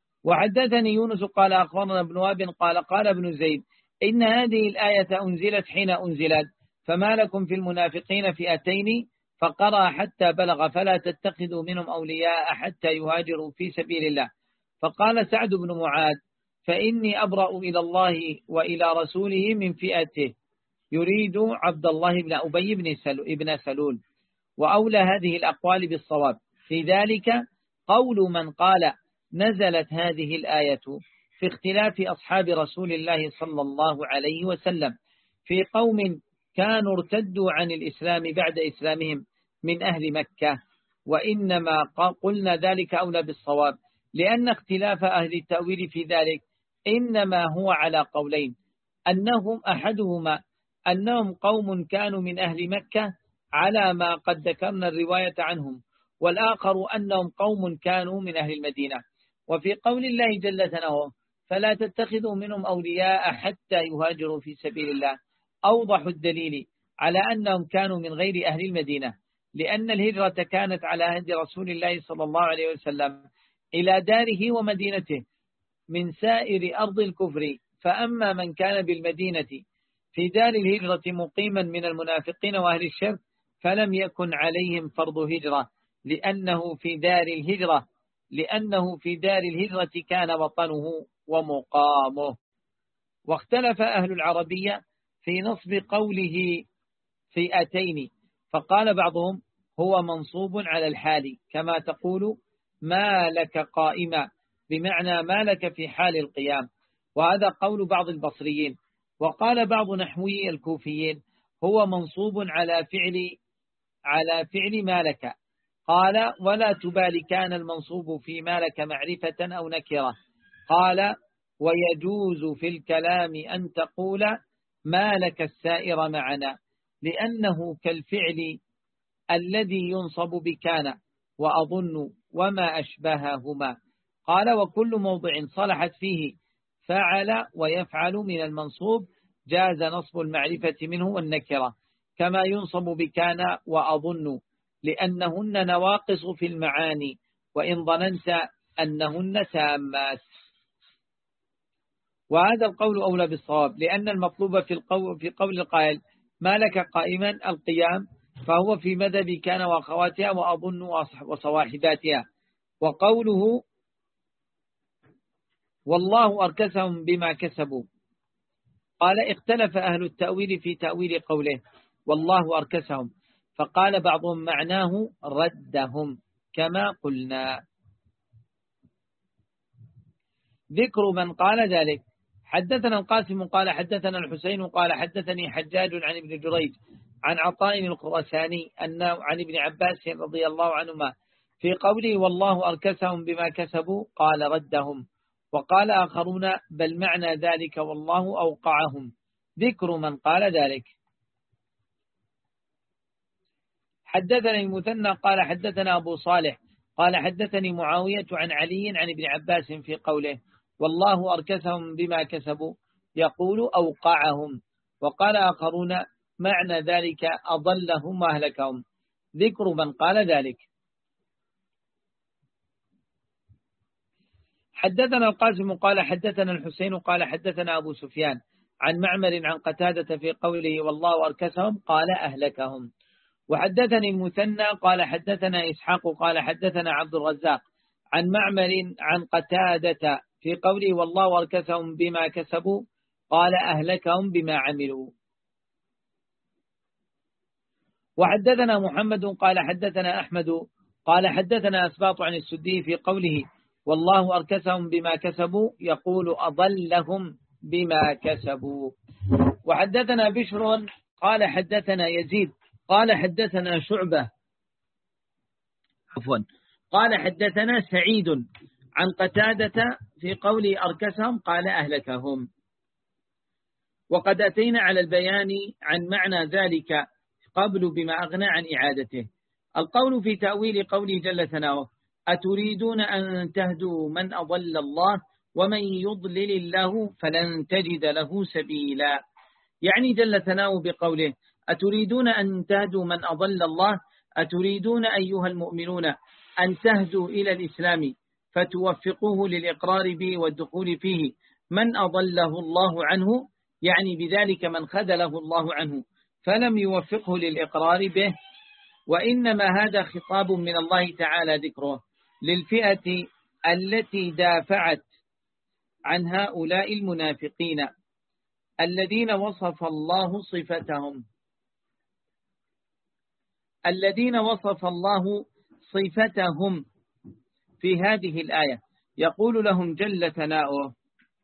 وحدثني يونس قال أخبرنا ابن وهب قال قال ابن زيد إن هذه الآية أنزلت حين أنزلت فما لكم في المنافقين فئتين فقرأ حتى بلغ فلا تتخذوا منهم أولياء حتى يهاجروا في سبيل الله. فقال سعد بن معاذ فإني أبرأ إلى الله وإلى رسوله من فئته يريد عبد الله بن أبي بن سلول. وأولى هذه الأقوال بالصواب في ذلك قول من قال نزلت هذه الآية في اختلاف أصحاب رسول الله صلى الله عليه وسلم في قوم كانوا ارتدوا عن الإسلام بعد إسلامهم من أهل مكة. وإنما قلنا ذلك أولى بالصواب لأن اختلاف أهل التأويل في ذلك إنما هو على قولين أنهم أحدهما أنهم قوم كانوا من أهل مكة على ما قد ذكرنا الرواية عنهم والآخر أنهم قوم كانوا من أهل المدينة. وفي قول الله جل ثناؤه فلا تتخذوا منهم أولياء حتى يهاجروا في سبيل الله أوضح الدليل على أنهم كانوا من غير أهل المدينة لأن الهجرة كانت على عهد رسول الله صلى الله عليه وسلم إلى داره ومدينته من سائر أرض الكفر. فأما من كان بالمدينة في دار الهجرة مقيما من المنافقين وأهل الشرك فلم يكن عليهم فرض هجرة لأنه في دار الهجرة لأنه في دار الهجرة كان وطنه ومقامه. واختلف أهل العربية في نصب قوله فئتين فقال بعضهم هو منصوب على الحال كما تقول ما لك قائما بمعنى ما لك في حال القيام وهذا قول بعض البصريين. وقال بعض نحوي الكوفيين هو منصوب على فعل على فعل ما لك. قال ولا تبالي كان المنصوب في ما لك معرفة أو نكرة. قال ويجوز في الكلام أن تقول ما لك السائر معنا لأنه كالفعل الذي ينصب بكان وأظن وما أشبههما. قال وكل موضع صلحت فيه فعل ويفعل من المنصوب جاز نصب المعرفة منه والنكرة كما ينصب بكان وأظن لأنهن نواقص في المعاني وإن ظننت أنهن تامات. وهذا القول أولى بالصواب لأن المطلوب في القول في قول القائل ما لك قائما القيام فهو في مذهب كان وأخواتها وأظن وصواحباتها. وقوله والله أركسهم بما كسبوا قال اختلف أهل التأويل في تأويل قوله والله أركسهم فقال بعضهم معناه ردهم كما قلنا. ذكر من قال ذلك. حدثنا القاسم قال حدثنا الحسين قال حدثني حجاج عن ابن جريج عن عطاء الخراساني أنه عن ابن عباس رضي الله عنهما في قوله والله أركسهم بما كسبوا قال ردهم. وقال آخرون بل معنى ذلك والله أوقعهم. ذكر من قال ذلك. حدثني المثنى قال حدثنا أبو صالح قال حدثني معاوية عن علي عن ابن عباس في قوله والله أركسهم بما كسبوا يقول أوقعهم. وقال آخرون معنى ذلك أضلهم وأهلكهم. ذكر من قال ذلك. حدثنا القاسم قال حدثنا الحسين قال حدثنا أبو سفيان عن معمر عن قتادة في قوله والله أركسهم قال أهلكهم. وحدثني المثنى قال حدثنا إسحاق قال حدثنا عبد الرزاق عن معمر عن قتادة في قوله والله أركسهم بما كسبوا قال أهلكهم بما عملوا. وحدثنا محمد قال حدثنا أحمد قال حدثنا أسباط عن السدي في قوله والله أركسهم بما كسبوا يقول أضلهم بما كسبوا. وحدثنا بشر قال حدثنا يزيد قال حدثنا شعبة عفوا قال حدثنا سعيد عن قتادة في قول أركسهم قال أهلكهم. وقد أتينا على البيان عن معنى ذلك قبل بما أغنى عن إعادته. القول في تأويل قوله جل ثناؤه أتريدون أن تهدوا من أضل الله ومن يضلل الله فلن تجد له سبيلا. يعني جل ثناؤه بقوله أتريدون أن تهدوا من أضل الله، أتريدون أيها المؤمنون أن تهدوا إلى الإسلام فتوفقوه للإقرار به والدخول فيه من أضله الله عنه، يعني بذلك من خذله الله عنه فلم يوفقه للإقرار به. وإنما هذا خطاب من الله تعالى ذكره للفئة التي دافعت عن هؤلاء المنافقين الذين وصف الله صفتهم الذين وصف الله صفتهم في هذه الآية. يقول لهم جل ثناؤه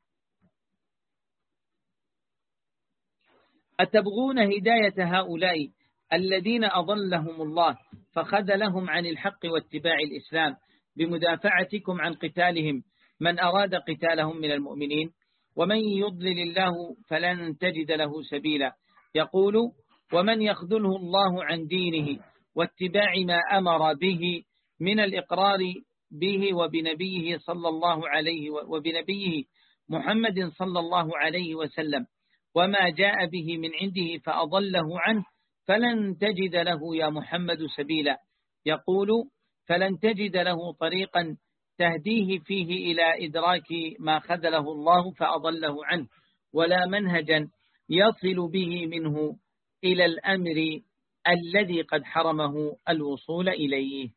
أتبغون هداية هؤلاء الذين أضلهم الله فخذلهم عن الحق واتباع الإسلام بمدافعتكم عن قتالهم من أراد قتالهم من المؤمنين، ومن يضلل الله فلن تجد له سبيلا. يقول ومن يخذله الله عن دينه واتباع ما أمر به من الإقرار به وبنبيه صلى الله عليه وبنبيه محمد صلى الله عليه وسلم وما جاء به من عنده فأضله عنه فلن تجد له يا محمد سبيلا. يقول فلن تجد له طريقا تهديه فيه إلى إدراك ما خذله الله فأضله عنه، ولا منهجا يصل به منه إلى الأمر الذي قد حرمه الوصول إليه.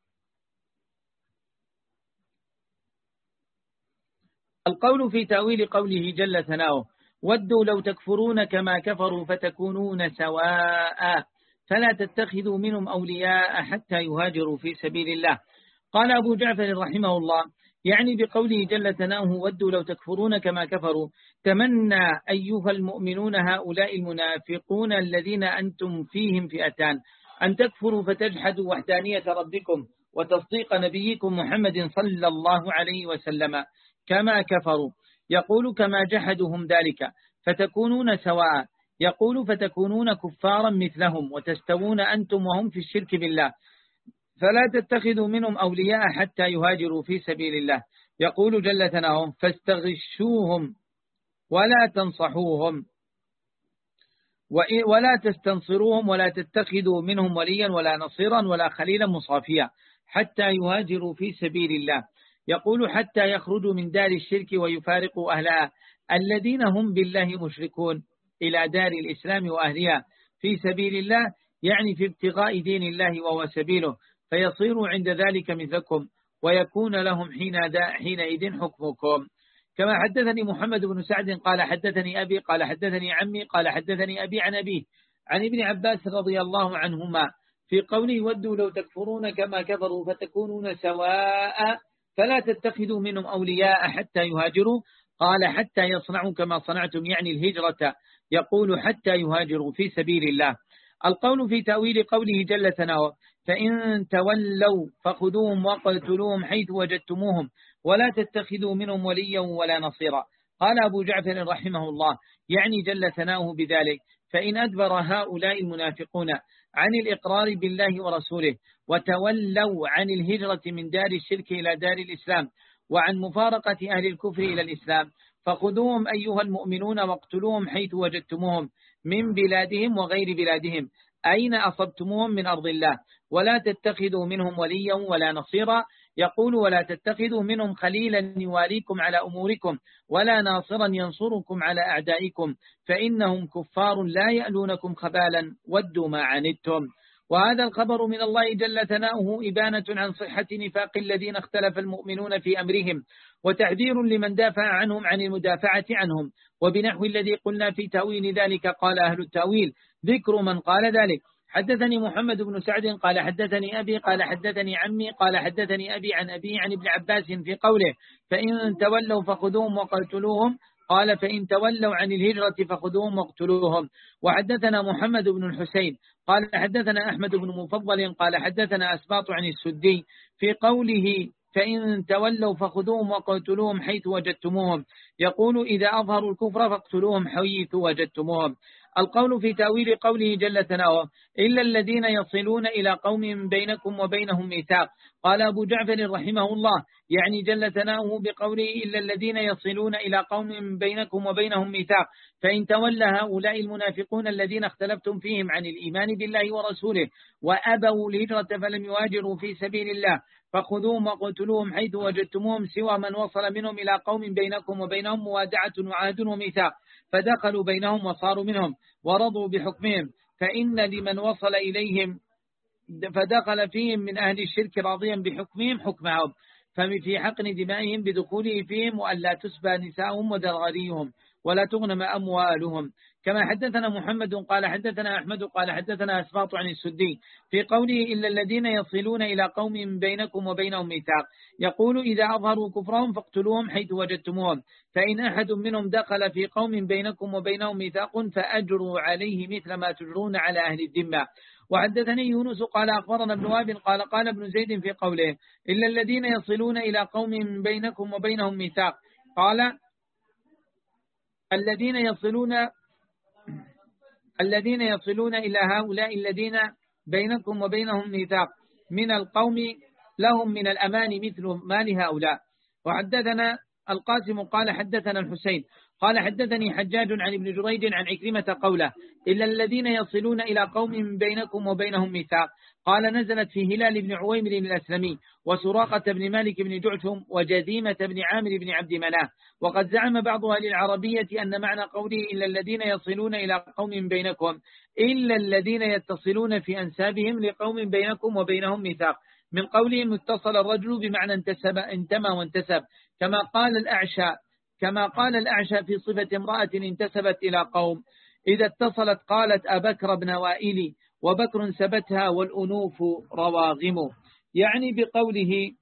القول في تأويل قوله جل ثناؤه ودوا لو تكفرون كما كفروا فتكونون سواء فلا تتخذوا منهم أولياء حتى يهاجروا في سبيل الله. قال أبو جعفر رحمه الله يعني بقوله جل ثناؤه ودوا لو تكفرون كما كفروا تمنى أيها المؤمنون هؤلاء المنافقون الذين أنتم فيهم فئتان أن تكفروا فتجحدوا وحدانية ربكم وتصديق نبيكم محمد صلى الله عليه وسلم كما كفروا. يقول كما جحدهم ذلك فتكونون سواء، يقول فتكونون كفارا مثلهم وتستوون أنتم وهم في الشرك بالله فلا تتخذوا منهم أولياء حتى يهاجروا في سبيل الله. يقول جل ثناؤه فاستغشوهم ولا تنصحوهم ولا تستنصروهم ولا تتخذوا منهم وليا ولا نصيرا ولا خليلا مصافيا حتى يهاجروا في سبيل الله. يقول حتى يخرجوا من دار الشرك ويفارقوا أهلها الذين هم بالله مشركون إلى دار الإسلام وأهلها في سبيل الله، يعني في ابتغاء دين الله وهو سبيله، فيصيروا عند ذلك مثلكم ويكون لهم حين حينئذ حكمكم. كما حدثني محمد بن سعد قال حدثني أبي قال حدثني عمي قال حدثني أبي عن أبيه عن ابن عباس رضي الله عنهما في قوله ودوا لو تكفرون كما كفروا فتكونون سواء فلا تتخذوا منهم أولياء حتى يهاجروا. قال حتى يصنعوا كما صنعتم، يعني الهجرة. يقول حتى يهاجروا في سبيل الله. القول في تأويل قوله جل ثناؤه فإن تولوا فخذوهم وقتلوهم حيث وجدتموهم ولا تتخذوا منهم وليا ولا نصيرا. قال أبو جعفر رحمه الله يعني جل ثناؤه بذلك فإن أدبر هؤلاء المنافقون عن الإقرار بالله ورسوله وتولوا عن الهجرة من دار الشرك إلى دار الإسلام وعن مفارقة أهل الكفر إلى الإسلام فخذوهم أيها المؤمنون واقتلوهم حيث وجدتموهم من بلادهم وغير بلادهم أين أصبتموهم من أرض الله ولا تتخذوا منهم وليا ولا نصيرا. يقول ولا تتخذوا منهم خليلا يواليكم على أموركم ولا ناصرا ينصركم على أعدائكم فإنهم كفار لا يألونكم خبالا ودوا ما عنتم. وهذا الخبر من الله جل ثناؤه إبانة عن صحة نفاق الذين اختلف المؤمنون في أمرهم وتحذير لمن دافع عنهم عن المدافعة عنهم. وبنحو الذي قلنا في تأويل ذلك قال أهل التأويل ذكر من قال ذلك. حدثني محمد بن سعد قال حدثني أبي قال حدثني عمي قال حدثني أبي عن أبي عن ابن عباس في قوله فإن تولوا فخذوهم وقتلوهم. قال فإن تولوا عن الهجرة فخذوهم واقتلوهم. وحدثنا محمد بن الحسين قال حدثنا أحمد بن مفضل قال حدثنا أسباط عن السدي في قوله فإن تولوا فخذوهم وقتلوهم حيث وجدتموهم، يقول إذا أظهروا الكفر فاقتلوهم حيث وجدتموهم. القول في تأويل قوله جل ثناؤه إلا الذين يصلون إلى قوم بينكم وبينهم ميثاق. قال أبو جعفر رحمه الله يعني جل ثناؤه بقوله إلا الذين يصلون إلى قوم بينكم وبينهم ميثاق، فإن تولى هؤلاء المنافقون الذين اختلفتم فيهم عن الإيمان بالله ورسوله وأبوا الهجرة فلم يهاجروا في سبيل الله فخذوهم وقتلوهم حيث وجدتموهم سوى من وصل منهم إلى قوم بينكم وبينهم موادعة وعهد وميثاق فدخلوا بينهم وصاروا منهم ورضوا بحكمهم، فإن لمن وصل إليهم فدخل فيهم من أهل الشرك راضيا بحكمهم حكمهم، ففي حقن دمائهم بدخوله فيهم وألا تسبى نساءهم وذراريهم ولا تغنم أموالهم. كما حدثنا محمد قال حدثنا أحمد قال حدثنا أسباط عن السدي في قوله إلا الذين يصلون إلى قوم بينكم وبينهم ميثاق، يقول إذا أظهروا كفرهم فاقتلوهم حيث وجدتموهم، فإن أحد منهم دخل في قوم بينكم وبينهم ميثاق فأجروا عليه مثل ما تجرون على أهل الذمة. وحدثني يونس قال أخبرنا ابن وهب قال قال ابن زيد في قوله إلا الذين يصلون إلى قوم بينكم وبينهم ميثاق، قال الذين يصلون الذين يصلون إلى هؤلاء الذين بينكم وبينهم ميثاق من القوم لهم من الأمان مثل ما لهؤلاء. وحدثنا القاسم قال حدثنا الحسين قال حدثني حجاج عن ابن جريج عن عكرمة قوله إلا الذين يصلون إلى قوم بينكم وبينهم ميثاق، قال نزلت في هلال بن عويمر الأسلمي وسراقة بن مالك بن جعشم وجذيمة بن عامر بن عبد مناف. وقد زعم بعض أهل العربية أن معنى قوله إلا الذين يصلون إلى قوم بينكم إلا الذين يتصلون في أنسابهم لقوم بينكم وبينهم ميثاق، من قولهم اتصل الرجل بمعنى انتسب انتمى وانتسب، كما قال الأعشى كما قال الأعشى في صفة امرأة انتسبت إلى قوم إذا اتصلت قالت أبكر بن وائلي وبكر سبتها والأنوف رواغم، يعني بقوله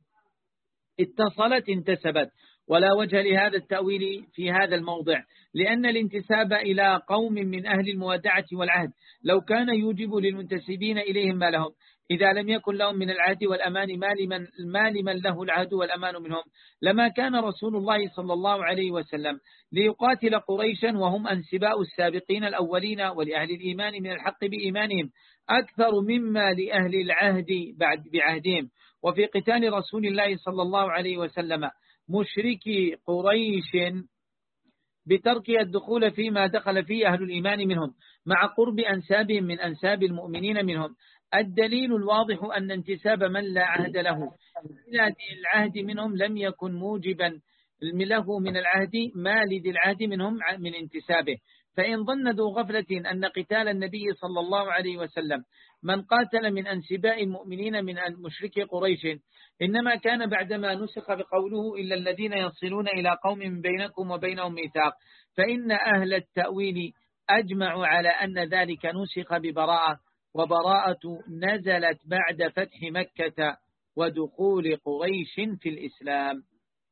اتصلت انتسبت. ولا وجه لهذا التأويل في هذا الموضع، لأن الانتساب إلى قوم من أهل الموادعة والعهد لو كان يوجب للمنتسبين إليهم ما لهم، إذا لم يكن لهم من العهد والأمان ما لمن, ما لمن له العهد والأمان منهم، لما كان رسول الله صلى الله عليه وسلم ليقاتل قريشا وهم أنسباء السابقين الأولين ولأهل الإيمان من الحق بإيمانهم أكثر مما لأهل العهد بعد بعهدهم. وفي قتال رسول الله صلى الله عليه وسلم مشركي قريش بترك الدخول فيما دخل فيه أهل الإيمان منهم مع قرب أنسابهم من أنساب المؤمنين منهم، الدليل الواضح أن انتساب من لا عهد له إلى العهد منهم لم يكن موجبا له من العهد ما لذي العهد منهم من انتسابه. فإن ظن ذو غفلة أن قتال النبي صلى الله عليه وسلم من قاتل من أنسباء المؤمنين من مشركي قريش إنما كان بعدما نسخ بقوله إلا الذين يصلون إلى قوم بينكم وبينهم ميثاق، فإن أهل التأويل أجمعوا على أن ذلك نسخ ببراءة، وبراءة نزلت بعد فتح مكة ودخول قريش في الإسلام.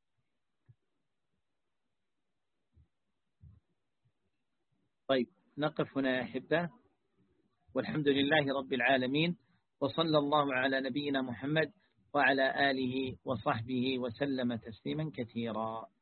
طيب نقف هنا يا أحبة، والحمد لله رب العالمين، وصلى الله على نبينا محمد وعلى آله وصحبه وسلم تسليما كثيرا.